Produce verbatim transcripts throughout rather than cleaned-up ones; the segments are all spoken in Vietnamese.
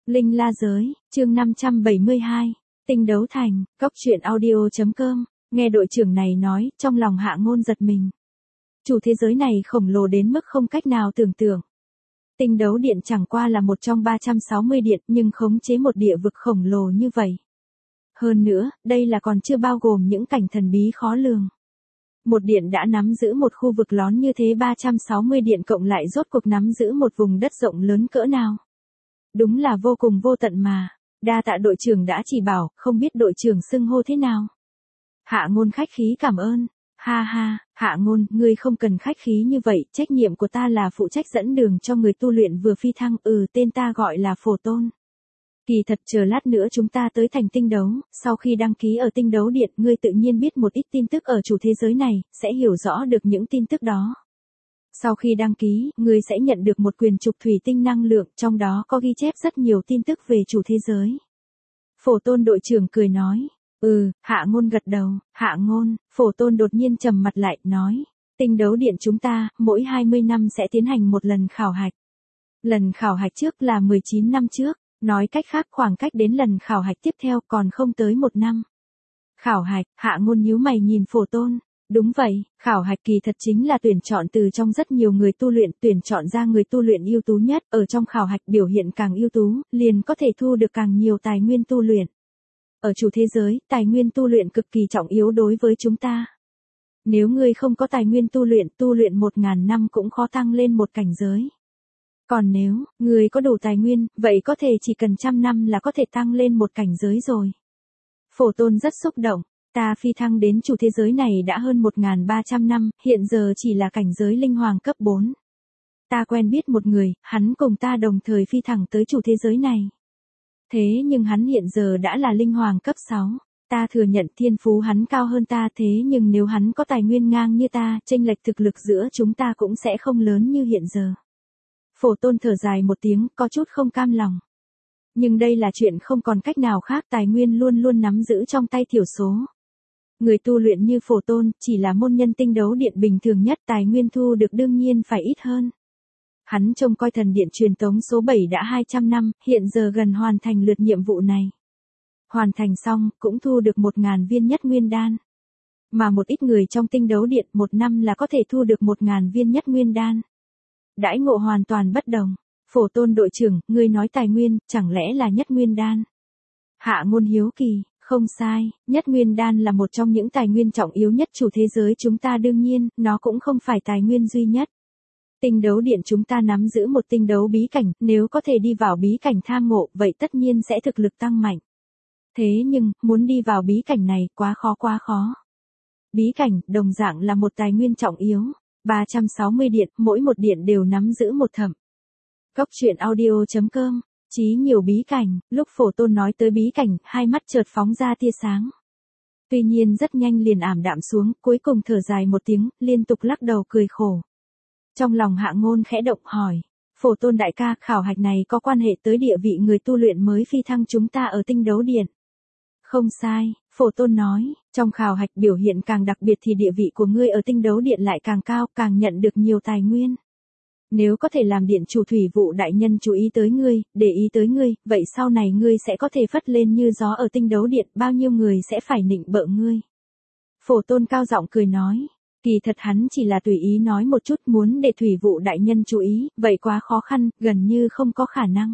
Linh La Giới, chương năm trăm bảy mươi hai, Tinh Đấu Thành, Cốc Truyện Audio chấm com, nghe đội trưởng này nói, trong lòng Hạ Ngôn giật mình. Chủ thế giới này khổng lồ đến mức không cách nào tưởng tượng. Tinh Đấu Điện chẳng qua là một trong ba trăm sáu mươi điện nhưng khống chế một địa vực khổng lồ như vậy. Hơn nữa, đây là còn chưa bao gồm những cảnh thần bí khó lường. Một điện đã nắm giữ một khu vực lón như thế, ba trăm sáu mươi điện cộng lại rốt cuộc nắm giữ một vùng đất rộng lớn cỡ nào. Đúng là vô cùng vô tận mà. Đa tạ đội trưởng đã chỉ bảo, không biết đội trưởng xưng hô thế nào. Hạ Ngôn khách khí cảm ơn. Ha ha, Hạ Ngôn, ngươi không cần khách khí như vậy, trách nhiệm của ta là phụ trách dẫn đường cho người tu luyện vừa phi thăng, ừ tên ta gọi là Phổ Tôn. Kỳ thật chờ lát nữa chúng ta tới thành tinh đấu, sau khi đăng ký ở tinh đấu điện, ngươi tự nhiên biết một ít tin tức ở chủ thế giới này, sẽ hiểu rõ được những tin tức đó. Sau khi đăng ký, ngươi sẽ nhận được một quyền trục thủy tinh năng lượng, trong đó có ghi chép rất nhiều tin tức về chủ thế giới. Phổ Tôn đội trưởng cười nói, ừ, Hạ Ngôn gật đầu, Hạ Ngôn, Phổ Tôn đột nhiên trầm mặt lại, nói, tinh đấu điện chúng ta, mỗi hai mươi năm sẽ tiến hành một lần khảo hạch. Lần khảo hạch trước là mười chín năm trước, nói cách khác khoảng cách đến lần khảo hạch tiếp theo còn không tới một năm. Khảo hạch, Hạ Ngôn nhíu mày nhìn Phổ Tôn. Đúng vậy, khảo hạch kỳ thật chính là tuyển chọn từ trong rất nhiều người tu luyện, tuyển chọn ra người tu luyện ưu tú nhất, ở trong khảo hạch biểu hiện càng ưu tú, liền có thể thu được càng nhiều tài nguyên tu luyện. Ở chủ thế giới, tài nguyên tu luyện cực kỳ trọng yếu đối với chúng ta. Nếu ngươi không có tài nguyên tu luyện, tu luyện một ngàn năm cũng khó tăng lên một cảnh giới. Còn nếu, ngươi có đủ tài nguyên, vậy có thể chỉ cần trăm năm là có thể tăng lên một cảnh giới rồi. Phổ Tôn rất xúc động. Ta phi thăng đến chủ thế giới này đã hơn một nghìn ba trăm năm, hiện giờ chỉ là cảnh giới linh hoàng cấp bốn. Ta quen biết một người, hắn cùng ta đồng thời phi thẳng tới chủ thế giới này. Thế nhưng hắn hiện giờ đã là linh hoàng cấp sáu. Ta thừa nhận thiên phú hắn cao hơn ta, thế nhưng nếu hắn có tài nguyên ngang như ta, chênh lệch thực lực giữa chúng ta cũng sẽ không lớn như hiện giờ. Phổ Tôn thở dài một tiếng, có chút không cam lòng. Nhưng đây là chuyện không còn cách nào khác, tài nguyên luôn luôn nắm giữ trong tay thiểu số. Người tu luyện như Phổ Tôn, chỉ là môn nhân tinh đấu điện bình thường nhất, tài nguyên thu được đương nhiên phải ít hơn. Hắn trông coi thần điện truyền tống số bảy đã hai trăm năm, hiện giờ gần hoàn thành lượt nhiệm vụ này. Hoàn thành xong, cũng thu được một nghìn viên nhất nguyên đan. Mà một ít người trong tinh đấu điện, một năm là có thể thu được một nghìn viên nhất nguyên đan. Đãi ngộ hoàn toàn bất đồng. Phổ Tôn đội trưởng, ngươi nói tài nguyên, chẳng lẽ là nhất nguyên đan? Hạ Ngôn hiếu kỳ. Không sai, nhất nguyên đan là một trong những tài nguyên trọng yếu nhất chủ thế giới chúng ta, đương nhiên, nó cũng không phải tài nguyên duy nhất. Tinh đấu điện chúng ta nắm giữ một tinh đấu bí cảnh, nếu có thể đi vào bí cảnh tham ngộ, vậy tất nhiên sẽ thực lực tăng mạnh. Thế nhưng, muốn đi vào bí cảnh này, quá khó quá khó. Bí cảnh, đồng dạng là một tài nguyên trọng yếu. ba trăm sáu mươi điện, mỗi một điện đều nắm giữ một thẩm. Cốc Truyện Audio chấm com. Chí nhiều bí cảnh, lúc Phổ Tôn nói tới bí cảnh, hai mắt chợt phóng ra tia sáng. Tuy nhiên rất nhanh liền ảm đạm xuống, cuối cùng thở dài một tiếng, liên tục lắc đầu cười khổ. Trong lòng Hạ Ngôn khẽ động hỏi, Phổ Tôn đại ca, khảo hạch này có quan hệ tới địa vị người tu luyện mới phi thăng chúng ta ở tinh đấu điện. Không sai, Phổ Tôn nói, trong khảo hạch biểu hiện càng đặc biệt thì địa vị của ngươi ở tinh đấu điện lại càng cao, càng nhận được nhiều tài nguyên. Nếu có thể làm điện chủ thủy vụ đại nhân chú ý tới ngươi, để ý tới ngươi, vậy sau này ngươi sẽ có thể phất lên như gió ở tinh đấu điện, bao nhiêu người sẽ phải nịnh bợ ngươi. Phổ Tôn cao giọng cười nói, kỳ thật hắn chỉ là tùy ý nói một chút, muốn để thủy vụ đại nhân chú ý, vậy quá khó khăn, gần như không có khả năng.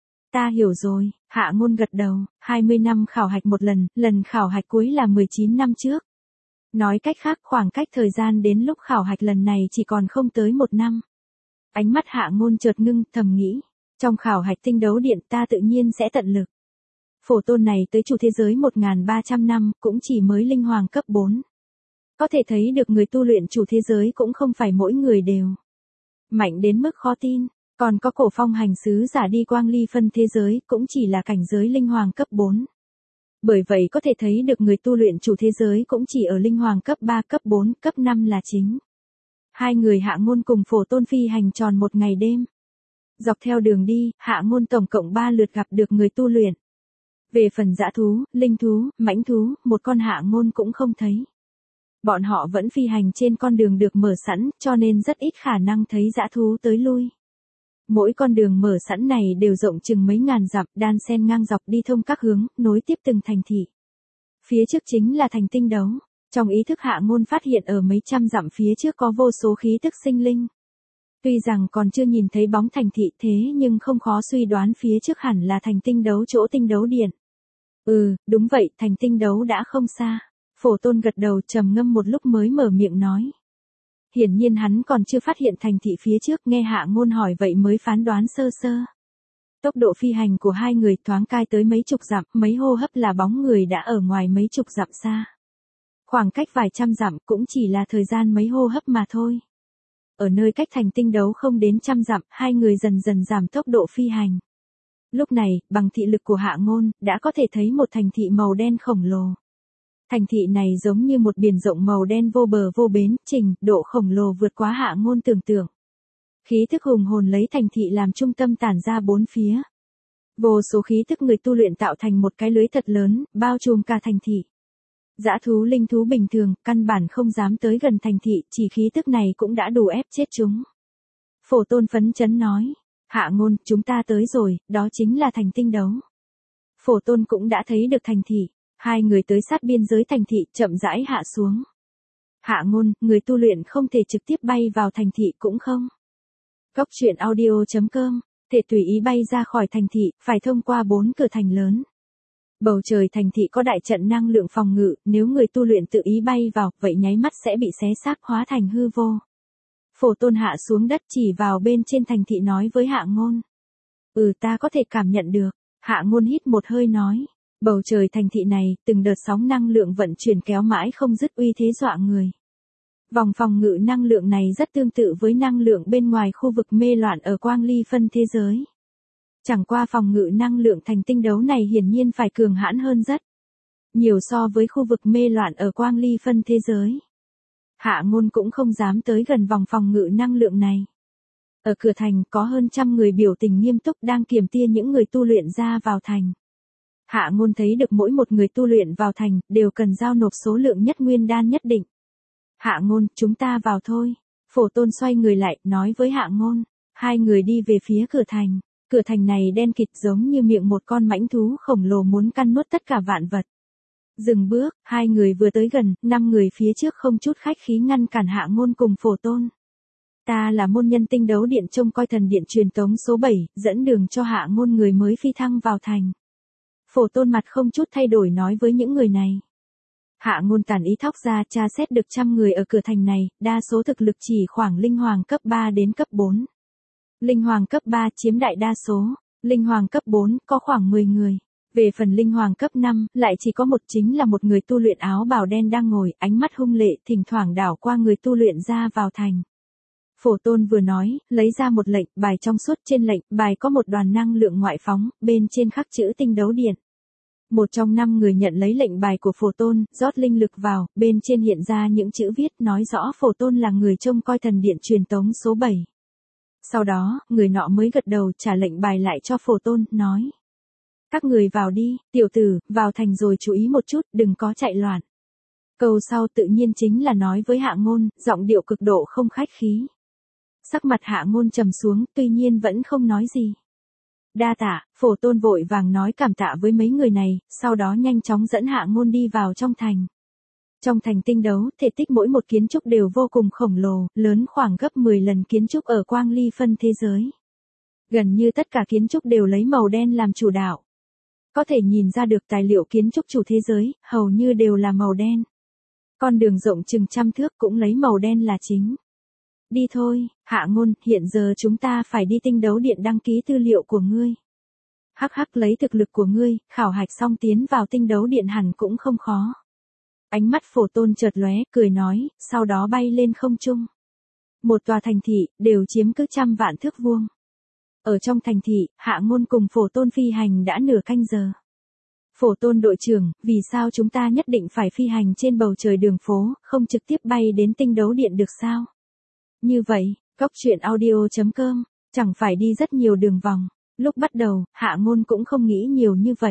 Ta hiểu rồi, Hạ Ngôn gật đầu, hai mươi năm khảo hạch một lần, lần khảo hạch cuối là mười chín năm trước. Nói cách khác khoảng cách thời gian đến lúc khảo hạch lần này chỉ còn không tới một năm. Ánh mắt Hạ Ngôn chợt ngưng, thầm nghĩ, trong khảo hạch tinh đấu điện ta tự nhiên sẽ tận lực. Phổ Tôn này tới chủ thế giới một nghìn ba trăm năm, cũng chỉ mới linh hoàng cấp bốn. Có thể thấy được người tu luyện chủ thế giới cũng không phải mỗi người đều mạnh đến mức khó tin, còn có cổ phong hành sứ giả đi quang ly phân thế giới, cũng chỉ là cảnh giới linh hoàng cấp bốn. Bởi vậy có thể thấy được người tu luyện chủ thế giới cũng chỉ ở linh hoàng cấp ba, cấp bốn, cấp năm là chính. Hai người Hạ Ngôn cùng Phổ Tôn phi hành tròn một ngày đêm. Dọc theo đường đi, Hạ Ngôn tổng cộng ba lượt gặp được người tu luyện. Về phần dã thú, linh thú, mãnh thú, một con Hạ Ngôn cũng không thấy. Bọn họ vẫn phi hành trên con đường được mở sẵn, cho nên rất ít khả năng thấy dã thú tới lui. Mỗi con đường mở sẵn này đều rộng chừng mấy ngàn dặm, đan xen ngang dọc đi thông các hướng, nối tiếp từng thành thị. Phía trước chính là thành tinh đấu. Trong ý thức Hạ Ngôn phát hiện ở mấy trăm dặm phía trước có vô số khí tức sinh linh. Tuy rằng còn chưa nhìn thấy bóng thành thị thế nhưng không khó suy đoán phía trước hẳn là thành tinh đấu chỗ tinh đấu điện. Ừ, đúng vậy, thành tinh đấu đã không xa. Phổ Tôn gật đầu trầm ngâm một lúc mới mở miệng nói. Hiển nhiên hắn còn chưa phát hiện thành thị phía trước, nghe Hạ Ngôn hỏi vậy mới phán đoán sơ sơ. Tốc độ phi hành của hai người thoáng cai tới mấy chục dặm, mấy hô hấp là bóng người đã ở ngoài mấy chục dặm xa. Khoảng cách vài trăm dặm cũng chỉ là thời gian mấy hô hấp mà thôi. Ở nơi cách thành tinh đấu không đến trăm dặm, hai người dần dần giảm tốc độ phi hành. Lúc này, bằng thị lực của Hạ Ngôn, đã có thể thấy một thành thị màu đen khổng lồ. Thành thị này giống như một biển rộng màu đen vô bờ vô bến, trình, độ khổng lồ vượt quá Hạ Ngôn tưởng tượng. Khí thức hùng hồn lấy thành thị làm trung tâm tản ra bốn phía. Vô số khí thức người tu luyện tạo thành một cái lưới thật lớn, bao trùm cả thành thị. Dã thú linh thú bình thường, căn bản không dám tới gần thành thị, chỉ khí tức này cũng đã đủ ép chết chúng. Phổ Tôn phấn chấn nói, Hạ Ngôn, chúng ta tới rồi, đó chính là thành tinh đấu. Phổ Tôn cũng đã thấy được thành thị, hai người tới sát biên giới thành thị, chậm rãi hạ xuống. Hạ Ngôn, người tu luyện không thể trực tiếp bay vào thành thị cũng không. Cốc truyện audio chấm com, thể tùy ý bay ra khỏi thành thị, phải thông qua bốn cửa thành lớn. Bầu trời thành thị có đại trận năng lượng phòng ngự, nếu người tu luyện tự ý bay vào, vậy nháy mắt sẽ bị xé xác hóa thành hư vô. Phổ Tôn hạ xuống đất chỉ vào bên trên thành thị nói với Hạ Ngôn. Ừ, ta có thể cảm nhận được. Hạ Ngôn hít một hơi nói. Bầu trời thành thị này, từng đợt sóng năng lượng vận chuyển kéo mãi không dứt uy thế dọa người. Vòng phòng ngự năng lượng này rất tương tự với năng lượng bên ngoài khu vực mê loạn ở quang ly phân thế giới. Chẳng qua phòng ngự năng lượng thành tinh đấu này hiển nhiên phải cường hãn hơn rất nhiều so với khu vực mê loạn ở quang ly phân thế giới. Hạ Ngôn cũng không dám tới gần vòng phòng ngự năng lượng này. Ở cửa thành có hơn trăm người biểu tình nghiêm túc đang kiểm tia những người tu luyện ra vào thành. Hạ Ngôn thấy được mỗi một người tu luyện vào thành đều cần giao nộp số lượng nhất nguyên đan nhất định. Hạ Ngôn, chúng ta vào thôi. Phổ Tôn xoay người lại, nói với Hạ Ngôn. Hai người đi về phía cửa thành. Cửa thành này đen kịt giống như miệng một con mãnh thú khổng lồ muốn căn nuốt tất cả vạn vật. Dừng bước, hai người vừa tới gần, năm người phía trước không chút khách khí ngăn cản Hạ Ngôn cùng Phổ Tôn. Ta là môn nhân tinh đấu điện trông coi thần điện truyền tống số bảy, dẫn đường cho Hạ Ngôn người mới phi thăng vào thành. Phổ Tôn mặt không chút thay đổi nói với những người này. Hạ Ngôn tản ý thóc ra tra xét được trăm người ở cửa thành này, đa số thực lực chỉ khoảng linh hoàng cấp ba đến cấp bốn. Linh hoàng cấp ba chiếm đại đa số, linh hoàng cấp bốn có khoảng mười người. Về phần linh hoàng cấp năm, lại chỉ có một chính là một người tu luyện áo bào đen đang ngồi, ánh mắt hung lệ, thỉnh thoảng đảo qua người tu luyện ra vào thành. Phổ Tôn vừa nói, lấy ra một lệnh bài trong suốt, trên lệnh bài có một đoàn năng lượng ngoại phóng, bên trên khắc chữ tinh đấu điện. Một trong năm người nhận lấy lệnh bài của Phổ Tôn, rót linh lực vào, bên trên hiện ra những chữ viết nói rõ Phổ Tôn là người trông coi thần điện truyền tống số bảy. Sau đó, người nọ mới gật đầu trả lệnh bài lại cho Phổ Tôn, nói. Các người vào đi, tiểu tử, vào thành rồi chú ý một chút, đừng có chạy loạn. Câu sau tự nhiên chính là nói với Hạ Ngôn, giọng điệu cực độ không khách khí. Sắc mặt Hạ Ngôn trầm xuống, tuy nhiên vẫn không nói gì. Đa tạ, Phổ Tôn vội vàng nói cảm tạ với mấy người này, sau đó nhanh chóng dẫn Hạ Ngôn đi vào trong thành. Trong thành tinh đấu, thể tích mỗi một kiến trúc đều vô cùng khổng lồ, lớn khoảng gấp mười lần kiến trúc ở quang ly phân thế giới. Gần như tất cả kiến trúc đều lấy màu đen làm chủ đạo. Có thể nhìn ra được tài liệu kiến trúc chủ thế giới, hầu như đều là màu đen. Con đường rộng chừng trăm thước cũng lấy màu đen là chính. Đi thôi, Hạ Ngôn, hiện giờ chúng ta phải đi tinh đấu điện đăng ký tư liệu của ngươi. Hắc hắc, lấy thực lực của ngươi, khảo hạch xong tiến vào tinh đấu điện hẳn cũng không khó. Ánh mắt Phổ Tôn chợt lóe, cười nói, sau đó bay lên không trung. Một tòa thành thị, đều chiếm cứ trăm vạn thước vuông. Ở trong thành thị, Hạ Ngôn cùng Phổ Tôn phi hành đã nửa canh giờ. Phổ Tôn đội trưởng, vì sao chúng ta nhất định phải phi hành trên bầu trời đường phố, không trực tiếp bay đến tinh đấu điện được sao? Như vậy, cốc truyện audio chấm com, chẳng phải đi rất nhiều đường vòng. Lúc bắt đầu, Hạ Ngôn cũng không nghĩ nhiều như vậy.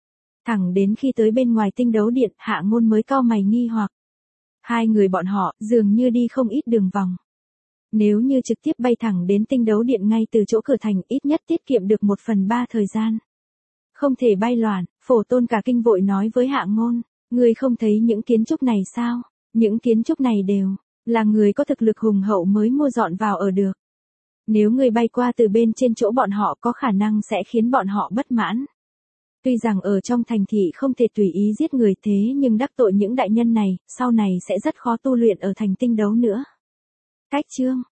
Thẳng đến khi tới bên ngoài tinh đấu điện, Hạ Ngôn mới cau mày nghi hoặc. Hai người bọn họ, dường như đi không ít đường vòng. Nếu như trực tiếp bay thẳng đến tinh đấu điện ngay từ chỗ cửa thành ít nhất tiết kiệm được một phần ba thời gian. Không thể bay loạn, Phổ Tôn cả kinh vội nói với Hạ Ngôn, ngươi không thấy những kiến trúc này sao? Những kiến trúc này đều là người có thực lực hùng hậu mới mua dọn vào ở được. Nếu ngươi bay qua từ bên trên chỗ bọn họ có khả năng sẽ khiến bọn họ bất mãn. Tuy rằng ở trong thành thị không thể tùy ý giết người thế nhưng đắc tội những đại nhân này, sau này sẽ rất khó tu luyện ở thành tinh đấu nữa. Cách chương